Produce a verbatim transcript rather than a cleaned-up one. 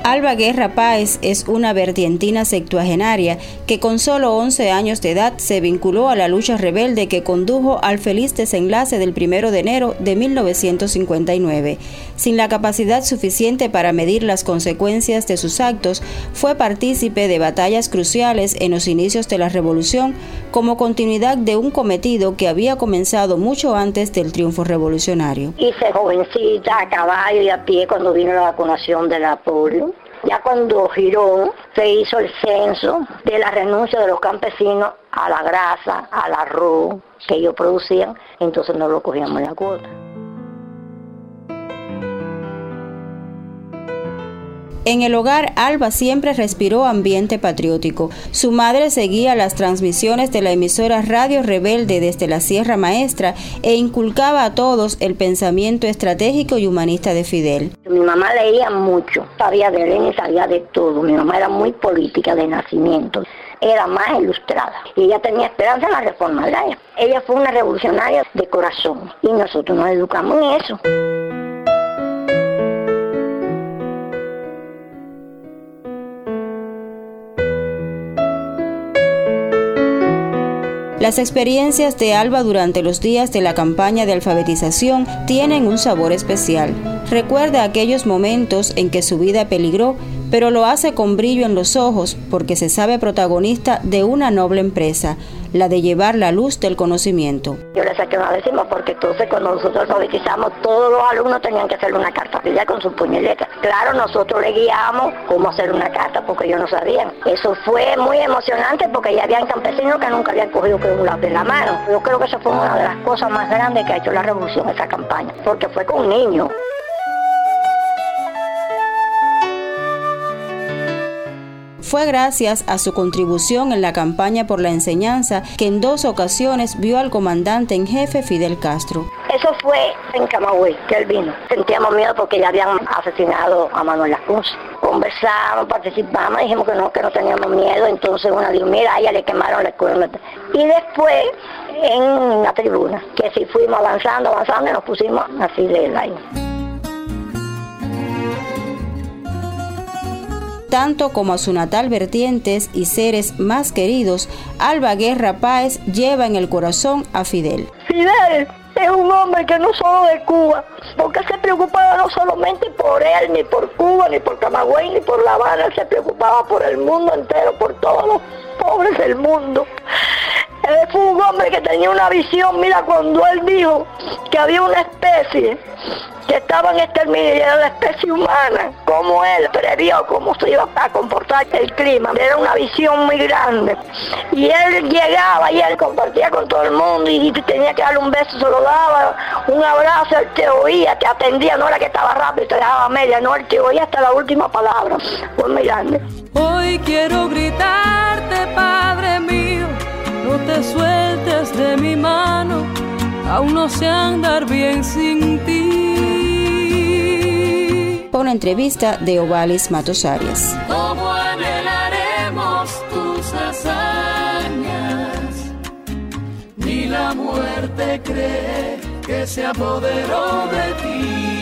Alba Guerra Páez es una verdientina septuagenaria que con solo once años de edad se vinculó a la lucha rebelde que condujo al feliz desenlace del primero de enero de mil novecientos cincuenta y nueve. Sin la capacidad suficiente para medir las consecuencias de sus actos, fue partícipe de batallas cruciales en los inicios de la revolución como continuidad de un cometido que había comenzado mucho antes del triunfo revolucionario. Hice jovencita a caballo y a pie cuando vino la vacunación de la polio. Ya cuando giró, se hizo el censo de la renuncia de los campesinos a la grasa, al arroz que ellos producían, entonces no lo cogíamos la cuota. En el hogar, Alba siempre respiró ambiente patriótico. Su madre seguía las transmisiones de la emisora Radio Rebelde desde la Sierra Maestra e inculcaba a todos el pensamiento estratégico y humanista de Fidel. Mi mamá leía mucho, sabía de Lenin, sabía de todo. Mi mamá era muy política de nacimiento, era más ilustrada y ella tenía esperanza en la reforma agraria. Ella fue una revolucionaria de corazón y nosotros nos educamos en eso. Las experiencias de Alba durante los días de la campaña de alfabetización tienen un sabor especial. Recuerda aquellos momentos en que su vida peligró, pero lo hace con brillo en los ojos porque se sabe protagonista de una noble empresa, la de llevar la luz del conocimiento. Yo le saqué una décima porque entonces cuando nosotros alfabetizamos, todos los alumnos tenían que hacerle una carta ya con su puño y letra. Claro, nosotros le guiamos cómo hacer una carta porque ellos no sabían. Eso fue muy emocionante porque ya habían campesinos que nunca habían cogido que un lápiz en la mano. Yo creo que esa fue una de las cosas más grandes que ha hecho la revolución, esa campaña, porque fue con niños. Fue gracias a su contribución en la campaña por la enseñanza que en dos ocasiones vio al comandante en jefe Fidel Castro. Eso fue en Camagüey, que él vino. Sentíamos miedo porque ya habían asesinado a Manuel Lacuz. Conversamos, participamos, dijimos que no, que no teníamos miedo. Entonces una dijo, mira, a ella le quemaron la escuela. Y después, en la tribuna, que si fuimos avanzando, avanzando, y nos pusimos a Fidel ahí. Tanto como a su natal Vertientes y seres más queridos, Alba Guerra Páez lleva en el corazón a Fidel. Fidel es un hombre que no solo de Cuba, porque se preocupaba no solamente por él, ni por Cuba, ni por Camagüey, ni por La Habana, se preocupaba por el mundo entero, por todos los pobres del mundo. Él fue un hombre que tenía una visión, mira, cuando él dijo que había una especie que estaba en exterminio y era la especie humana, como él previó cómo se iba a comportar el clima, era una visión muy grande. Y él llegaba y él compartía con todo el mundo y tenía que darle un beso, se lo daba, un abrazo, él te oía, te atendía, no era que estaba rápido y te dejaba media, no, él te oía hasta la última palabra, fue muy grande. Hoy quiero gritarte, Padre mío, no te sueltes de mi mano, aún no sé andar bien sin ti. Una entrevista de Ovalis Matos Arias. ¿Cómo anhelaremos tus hazañas? Ni la muerte cree que se apoderó de ti.